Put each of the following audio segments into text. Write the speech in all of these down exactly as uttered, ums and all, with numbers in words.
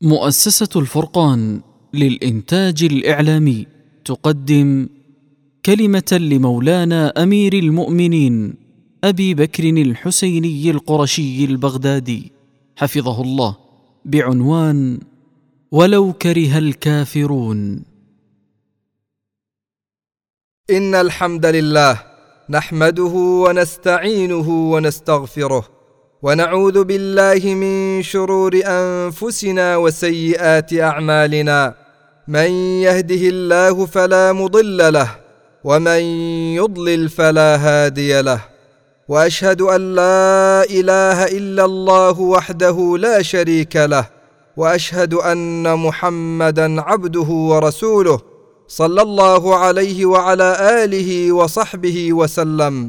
مؤسسة الفرقان للإنتاج الإعلامي تقدم كلمة لمولانا أمير المؤمنين أبي بكر الحسيني القرشي البغدادي حفظه الله بعنوان ولو كره الكافرون. إن الحمد لله نحمده ونستعينه ونستغفره ونعوذ بالله من شرور أنفسنا وسيئات أعمالنا، من يهده الله فلا مضل له ومن يضلل فلا هادي له، وأشهد أن لا إله إلا الله وحده لا شريك له، وأشهد أن محمدًا عبده ورسوله صلى الله عليه وعلى آله وصحبه وسلم.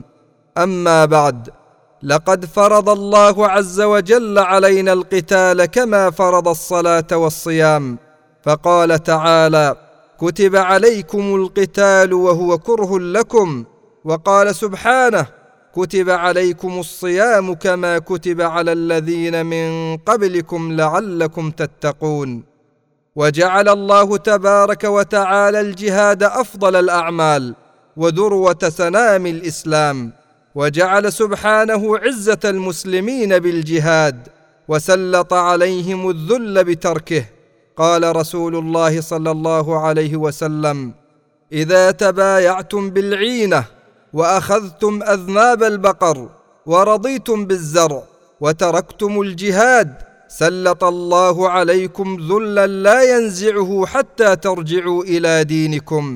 أما بعد، لقد فرض الله عز وجل علينا القتال كما فرض الصلاة والصيام، فقال تعالى: كتب عليكم القتال وهو كره لكم، وقال سبحانه: كتب عليكم الصيام كما كتب على الذين من قبلكم لعلكم تتقون. وجعل الله تبارك وتعالى الجهاد أفضل الأعمال وذروة سنام الإسلام، وجعل سبحانه عزة المسلمين بالجهاد وسلط عليهم الذل بتركه. قال رسول الله صلى الله عليه وسلم: إذا تبايعتم بالعينة وأخذتم أذناب البقر ورضيتم بالزرع وتركتم الجهاد سلط الله عليكم ذلا لا ينزعه حتى ترجعوا إلى دينكم.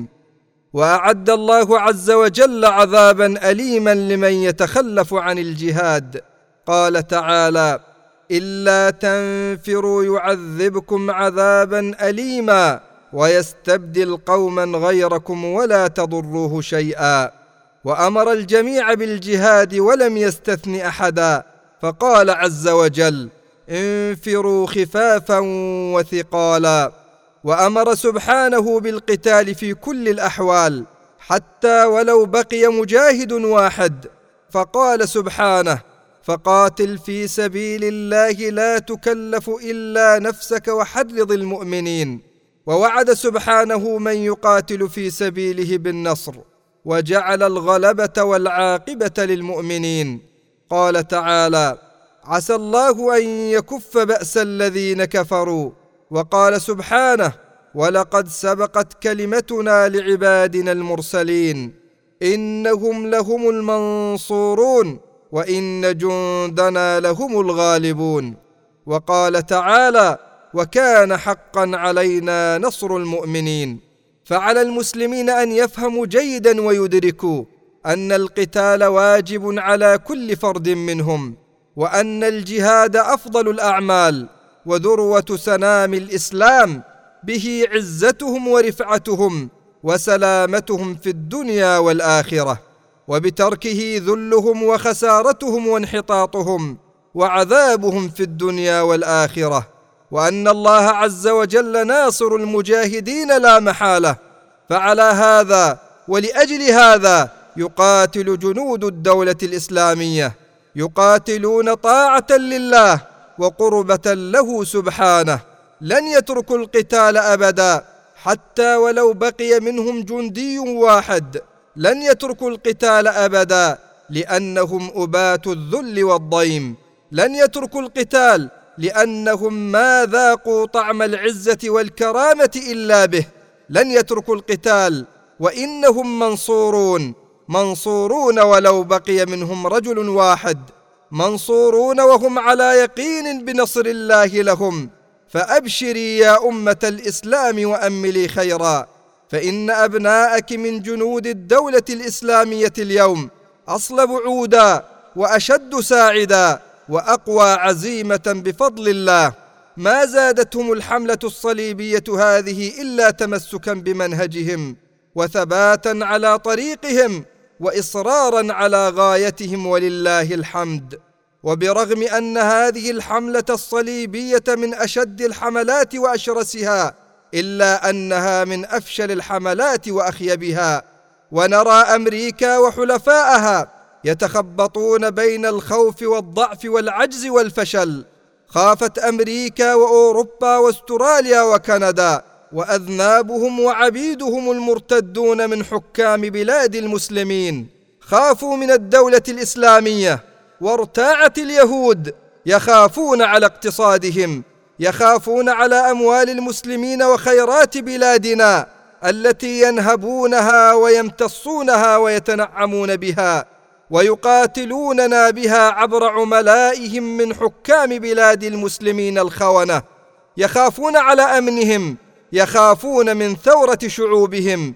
وأعد الله عز وجل عذابا أليما لمن يتخلف عن الجهاد. قال تعالى: إلا تنفروا يعذبكم عذابا أليما ويستبدل قوما غيركم ولا تضروه شيئا. وأمر الجميع بالجهاد ولم يستثن أحدا، فقال عز وجل: انفروا خفافا وثقالا. وأمر سبحانه بالقتال في كل الأحوال حتى ولو بقي مجاهد واحد، فقال سبحانه: فقاتل في سبيل الله لا تكلف إلا نفسك وحرض المؤمنين. ووعد سبحانه من يقاتل في سبيله بالنصر، وجعل الغلبة والعاقبة للمؤمنين. قال تعالى: عسى الله أن يكف بأس الذين كفروا. وقال سبحانه: ولقد سبقت كلمتنا لعبادنا المرسلين إنهم لهم المنصورون وإن جندنا لهم الغالبون. وقال تعالى: وكان حقا علينا نصر المؤمنين. فعلى المسلمين أن يفهموا جيدا ويدركوا أن القتال واجب على كل فرد منهم، وأن الجهاد أفضل الأعمال وذروة سنام الإسلام، به عزتهم ورفعتهم وسلامتهم في الدنيا والآخرة، وبتركه ذلهم وخسارتهم وانحطاطهم وعذابهم في الدنيا والآخرة. وأن الله عز وجل ناصر المجاهدين لا محالة. فعلى هذا ولأجل هذا يقاتل جنود الدولة الإسلامية، يقاتلون طاعة لله وقربة له سبحانه، لن يتركوا القتال أبدا حتى ولو بقي منهم جندي واحد، لن يتركوا القتال أبدا لأنهم أبات الذل والضيم، لن يتركوا القتال لأنهم ما ذاقوا طعم العزة والكرامة إلا به، لن يتركوا القتال وإنهم منصورون، منصورون ولو بقي منهم رجل واحد، منصورون وهم على يقين بنصر الله لهم. فأبشري يا أمة الإسلام وأملي خيرا، فإن أبناءك من جنود الدولة الإسلامية اليوم أصلب عودا وأشد ساعدا وأقوى عزيمة بفضل الله. ما زادتهم الحملة الصليبية هذه إلا تمسكا بمنهجهم وثباتا على طريقهم وإصرارا على غايتهم، ولله الحمد. وبرغم أن هذه الحملة الصليبية من أشد الحملات وأشرسها، إلا أنها من أفشل الحملات وأخيبها. ونرى أمريكا وحلفائها يتخبطون بين الخوف والضعف والعجز والفشل. خافت أمريكا وأوروبا واستراليا وكندا وأذنابهم وعبيدهم المرتدون من حكام بلاد المسلمين، خافوا من الدولة الإسلامية. وارتاعت اليهود يخافون على اقتصادهم، يخافون على أموال المسلمين وخيرات بلادنا التي ينهبونها ويمتصونها ويتنعمون بها، ويقاتلوننا بها عبر عملائهم من حكام بلاد المسلمين الخونة. يخافون على أمنهم، يخافون من ثورة شعوبهم،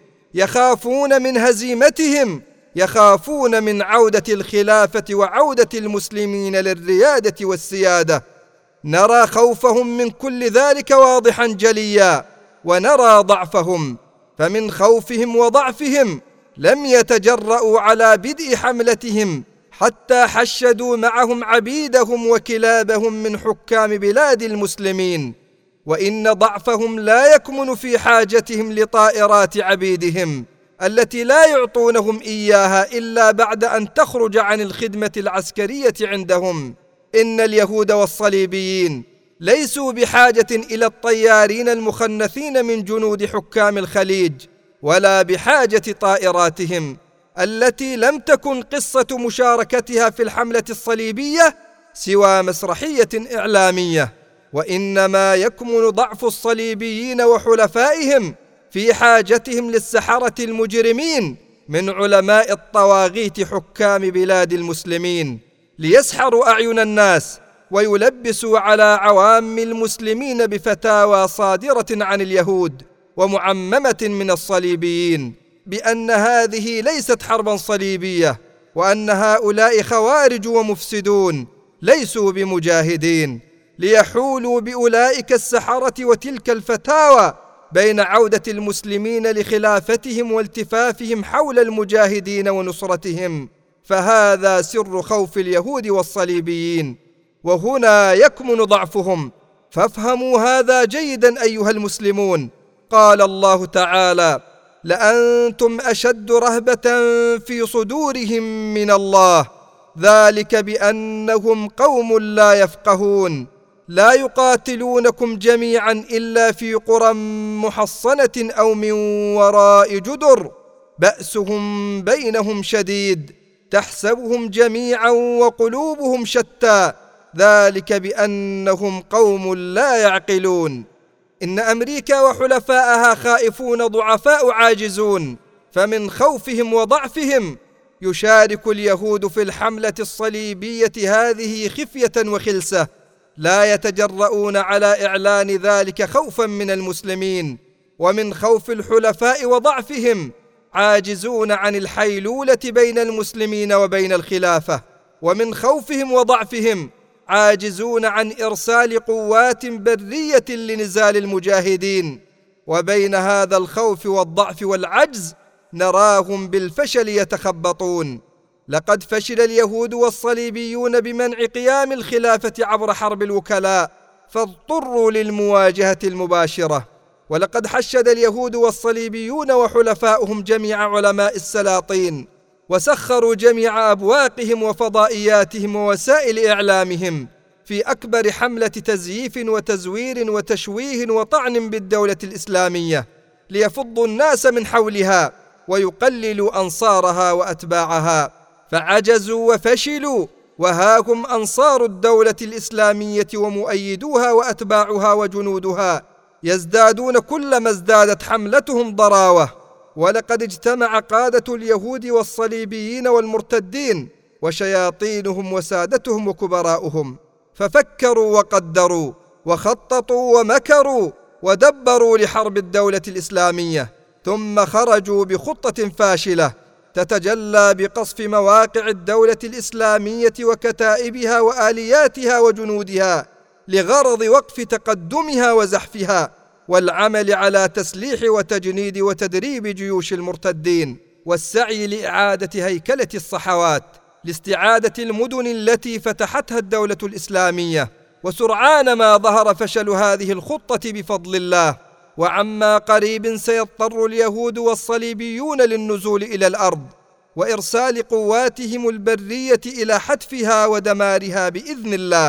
يخافون من هزيمتهم، يخافون من عودة الخلافة وعودة المسلمين للريادة والسيادة. نرى خوفهم من كل ذلك واضحا جليا، ونرى ضعفهم، فمن خوفهم وضعفهم لم يتجرؤوا على بدء حملتهم حتى حشدوا معهم عبيدهم وكلابهم من حكام بلاد المسلمين. وإن ضعفهم لا يكمن في حاجتهم لطائرات عبيدهم التي لا يعطونهم إياها إلا بعد أن تخرج عن الخدمة العسكرية عندهم. إن اليهود والصليبيين ليسوا بحاجة إلى الطيارين المخنثين من جنود حكام الخليج، ولا بحاجة طائراتهم التي لم تكن قصة مشاركتها في الحملة الصليبية سوى مسرحية إعلامية. وإنما يكمن ضعف الصليبيين وحلفائهم في حاجتهم للسحرة المجرمين من علماء الطواغيت حكام بلاد المسلمين، ليسحروا أعين الناس ويلبسوا على عوام المسلمين بفتاوى صادرة عن اليهود ومعممة من الصليبيين بأن هذه ليست حربا صليبية، وأن هؤلاء خوارج ومفسدون ليسوا بمجاهدين، ليحولوا بأولئك السحرة وتلك الفتاوى بين عودة المسلمين لخلافتهم والتفافهم حول المجاهدين ونصرتهم. فهذا سر خوف اليهود والصليبيين، وهنا يكمن ضعفهم، فافهموا هذا جيدا أيها المسلمون. قال الله تعالى: لأنتم أشد رهبة في صدورهم من الله، ذلك بأنهم قوم لا يفقهون، لا يقاتلونكم جميعا إلا في قرى محصنة أو من وراء جدر، بأسهم بينهم شديد، تحسبهم جميعا وقلوبهم شتى، ذلك بأنهم قوم لا يعقلون. إن أمريكا وحلفائها خائفون ضعفاء عاجزون، فمن خوفهم وضعفهم يشارك اليهود في الحملة الصليبية هذه خفية وخلسة، لا يتجرؤون على إعلان ذلك خوفا من المسلمين. ومن خوف الحلفاء وضعفهم عاجزون عن الحيلولة بين المسلمين وبين الخلافة. ومن خوفهم وضعفهم عاجزون عن إرسال قوات برية لنزال المجاهدين. وبين هذا الخوف والضعف والعجز نراهم بالفشل يتخبطون. لقد فشل اليهود والصليبيون بمنع قيام الخلافة عبر حرب الوكلاء، فاضطروا للمواجهة المباشرة. ولقد حشد اليهود والصليبيون وحلفاؤهم جميع علماء السلاطين، وسخروا جميع أبواقهم وفضائياتهم ووسائل إعلامهم في أكبر حملة تزييف وتزوير وتشويه وطعن بالدولة الإسلامية، ليفضوا الناس من حولها ويقللوا أنصارها وأتباعها، فعجزوا وفشلوا، وها هم أنصار الدولة الإسلامية ومؤيدوها وأتباعها وجنودها يزدادون كلما ازدادت حملتهم ضراوة. ولقد اجتمع قادة اليهود والصليبيين والمرتدين وشياطينهم وسادتهم وكبراؤهم، ففكروا وقدروا وخططوا ومكروا ودبروا لحرب الدولة الإسلامية، ثم خرجوا بخطة فاشلة تتجلى بقصف مواقع الدولة الإسلامية وكتائبها وآلياتها وجنودها لغرض وقف تقدمها وزحفها، والعمل على تسليح وتجنيد وتدريب جيوش المرتدين، والسعي لإعادة هيكلة الصحوات لاستعادة المدن التي فتحتها الدولة الإسلامية. وسرعان ما ظهر فشل هذه الخطة بفضل الله، وعما قريب سيضطر اليهود والصليبيون للنزول إلى الأرض وإرسال قواتهم البرية إلى حتفها ودمارها بإذن الله.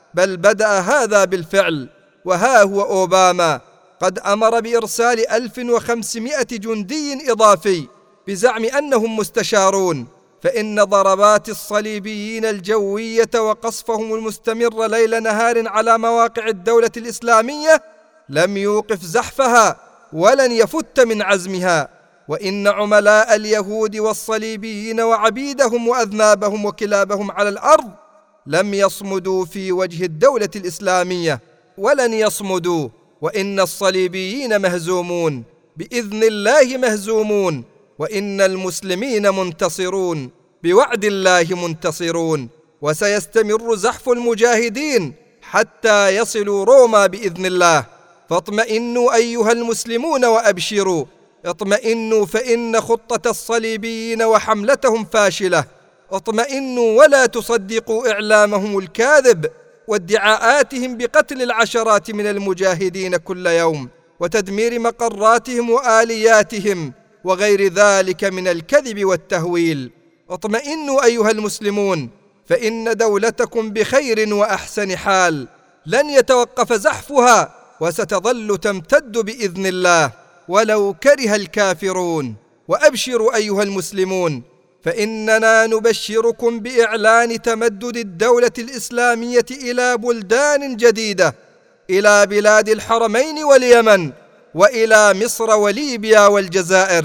بل بدأ هذا بالفعل. وها هو أوباما قد أمر بإرسال ألف وخمسمائة جندي إضافي بزعم أنهم مستشارون، فإن ضربات الصليبيين الجوية وقصفهم المستمر ليل نهار على مواقع الدولة الإسلامية لم يوقف زحفها ولن يفت من عزمها. وإن عملاء اليهود والصليبيين وعبيدهم وأذنابهم وكلابهم على الأرض لم يصمدوا في وجه الدولة الإسلامية ولن يصمدوا. وإن الصليبيين مهزومون بإذن الله، مهزومون، وإن المسلمين منتصرون بوعد الله منتصرون. وسيستمر زحف المجاهدين حتى يصلوا روما بإذن الله. فاطمئنوا أيها المسلمون وأبشروا، اطمئنوا فإن خطة الصليبيين وحملتهم فاشلة. اطمئنوا ولا تصدقوا إعلامهم الكاذب وادعاءاتهم بقتل العشرات من المجاهدين كل يوم وتدمير مقراتهم وآلياتهم وغير ذلك من الكذب والتهويل. اطمئنوا أيها المسلمون فإن دولتكم بخير وأحسن حال، لن يتوقف زحفها وستظل تمتد بإذن الله ولو كره الكافرون. وأبشروا أيها المسلمون فإننا نبشركم بإعلان تمدد الدولة الإسلامية إلى بلدان جديدة، إلى بلاد الحرمين واليمن، وإلى مصر وليبيا والجزائر.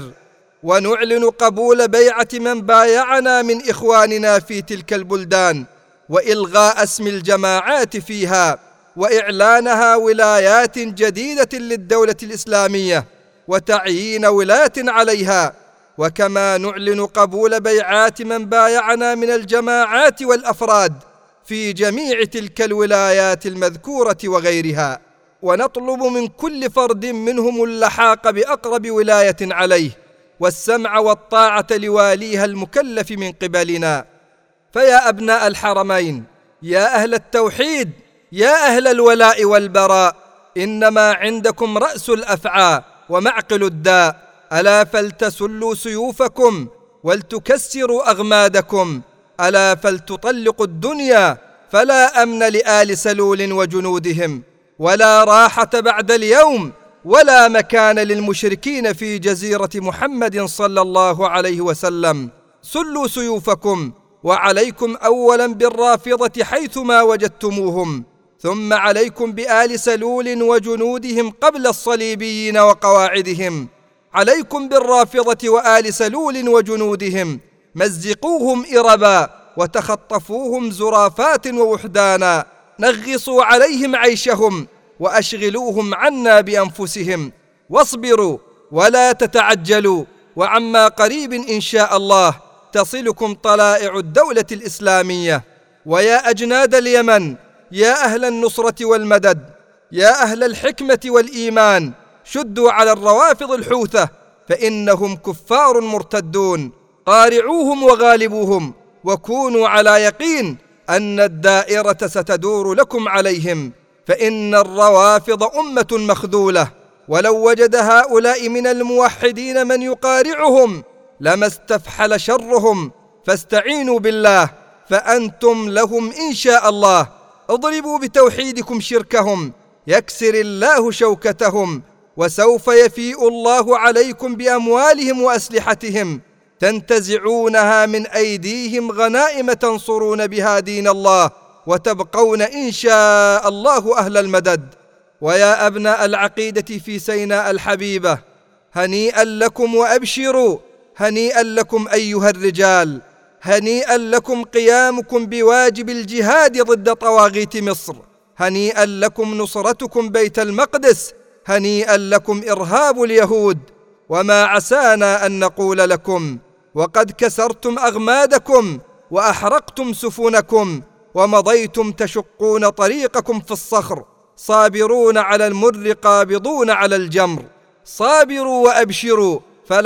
ونعلن قبول بيعة من بايعنا من إخواننا في تلك البلدان، وإلغاء اسم الجماعات فيها، وإعلانها ولايات جديدة للدولة الإسلامية، وتعيين ولاة عليها. وكما نعلن قبول بيعات من بايعنا من الجماعات والأفراد في جميع تلك الولايات المذكورة وغيرها. ونطلب من كل فرد منهم اللحاق بأقرب ولاية عليه والسمع والطاعة لواليها المكلف من قبلنا. فيا أبناء الحرمين، يا أهل التوحيد، يا أهل الولاء والبراء، إنما عندكم رأس الأفعى ومعقل الداء. ألا فلتسلوا سيوفكم ولتكسروا أغمادكم، ألا فلتطلقوا الدنيا، فلا أمن لآل سلول وجنودهم، ولا راحة بعد اليوم، ولا مكان للمشركين في جزيرة محمد صلى الله عليه وسلم. سلوا سيوفكم، وعليكم أولا بالرافضة حيثما وجدتموهم، ثم عليكم بآل سلول وجنودهم قبل الصليبيين وقواعدهم. عليكم بالرافضة وآل سلول وجنودهم، مزقوهم إربا وتخطفوهم زرافات ووحدانا، نغصوا عليهم عيشهم وأشغلوهم عنا بأنفسهم. واصبروا ولا تتعجلوا، وعما قريب إن شاء الله تصلكم طلائع الدولة الإسلامية. ويا أجناد اليمن، يا أهل النصرة والمدد، يا أهل الحكمة والإيمان، شدوا على الروافض الحوثة فإنهم كفار مرتدون، قارعوهم وغالبوهم، وكونوا على يقين أن الدائرة ستدور لكم عليهم، فإن الروافض أمة مخذولة، ولو وجد هؤلاء من الموحدين من يقارعهم لما استفحل شرهم، فاستعينوا بالله فأنتم لهم إن شاء الله. اضربوا بتوحيدكم شركهم يكسر الله شوكتهم، وسوف يفيء الله عليكم بأموالهم وأسلحتهم، تنتزعونها من أيديهم غنائم تنصرون بها دين الله، وتبقون إن شاء الله أهل المدد. ويا أبناء العقيدة في سيناء الحبيبة، هنيئا لكم وأبشروا، هنيئا لكم أيها الرجال، هنيئا لكم قيامكم بواجب الجهاد ضد طواغيت مصر، هنيئا لكم نصرتكم بيت المقدس، هنيئا لكم إرهاب اليهود. وما عسانا أن نقول لكم وقد كسرتم أغمادكم وأحرقتم سفنكم ومضيتم تشقون طريقكم في الصخر، صابرون على المر قابضون على الجمر. صابروا وأبشروا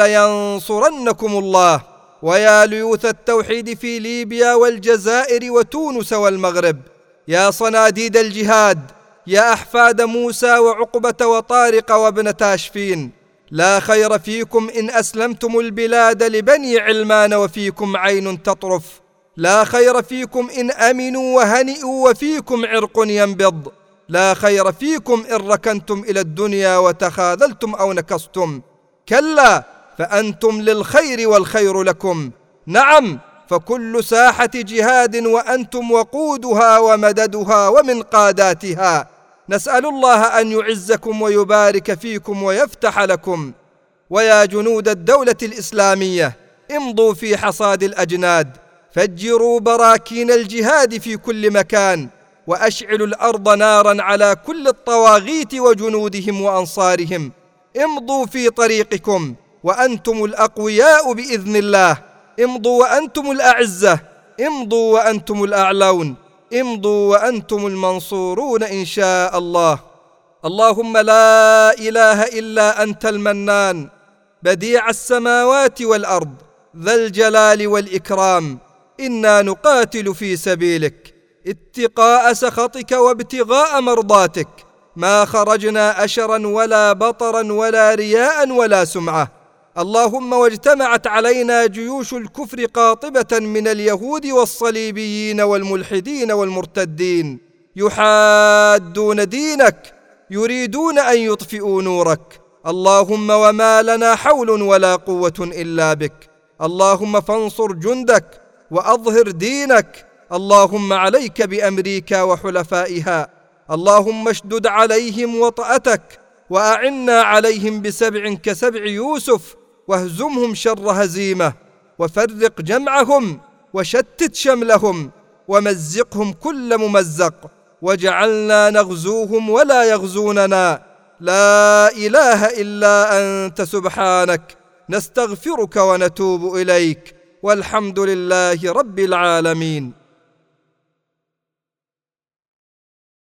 فلينصرنكم الله. ويا ليوث التوحيد في ليبيا والجزائر وتونس والمغرب، يا صناديد الجهاد، يا أحفاد موسى وعقبة وطارق وابن تاشفين، لا خير فيكم إن أسلمتم البلاد لبني علمان وفيكم عين تطرف، لا خير فيكم إن أمنوا وهنئوا وفيكم عرق ينبض. لا خير فيكم إن ركنتم إلى الدنيا وتخاذلتم أو نكصتم. كلا، فأنتم للخير والخير لكم. نعم، فكل ساحة جهاد وأنتم وقودها ومددها ومن قاداتها. نسأل الله أن يعزكم ويبارك فيكم ويفتح لكم. ويا جنود الدولة الإسلامية، امضوا في حصاد الأجناد، فجروا براكين الجهاد في كل مكان، وأشعلوا الأرض نارا على كل الطواغيت وجنودهم وأنصارهم. امضوا في طريقكم وأنتم الأقوياء بإذن الله. امضوا وأنتم الأعزة. امضوا وأنتم الأعلون. امضوا وأنتم المنصورون إن شاء الله. اللهم لا إله إلا أنت المنان، بديع السماوات والأرض، ذا الجلال والإكرام. إنا نقاتل في سبيلك اتقاء سخطك وابتغاء مرضاتك، ما خرجنا أشرا ولا بطرا ولا رياء ولا سمعة. اللهم واجتمعت علينا جيوش الكفر قاطبة من اليهود والصليبيين والملحدين والمرتدين، يحادون دينك، يريدون أن يطفئوا نورك. اللهم وما لنا حول ولا قوة إلا بك. اللهم فانصر جندك وأظهر دينك. اللهم عليك بأمريكا وحلفائها. اللهم اشدد عليهم وطأتك، وأعنا عليهم بسبع كسبع يوسف، واهزمهم شر هزيمة، وفرق جمعهم، وشتت شملهم، ومزقهم كل ممزق، واجعلنا نغزوهم ولا يغزوننا. لا إله إلا أنت سبحانك، نستغفرك ونتوب إليك، والحمد لله رب العالمين.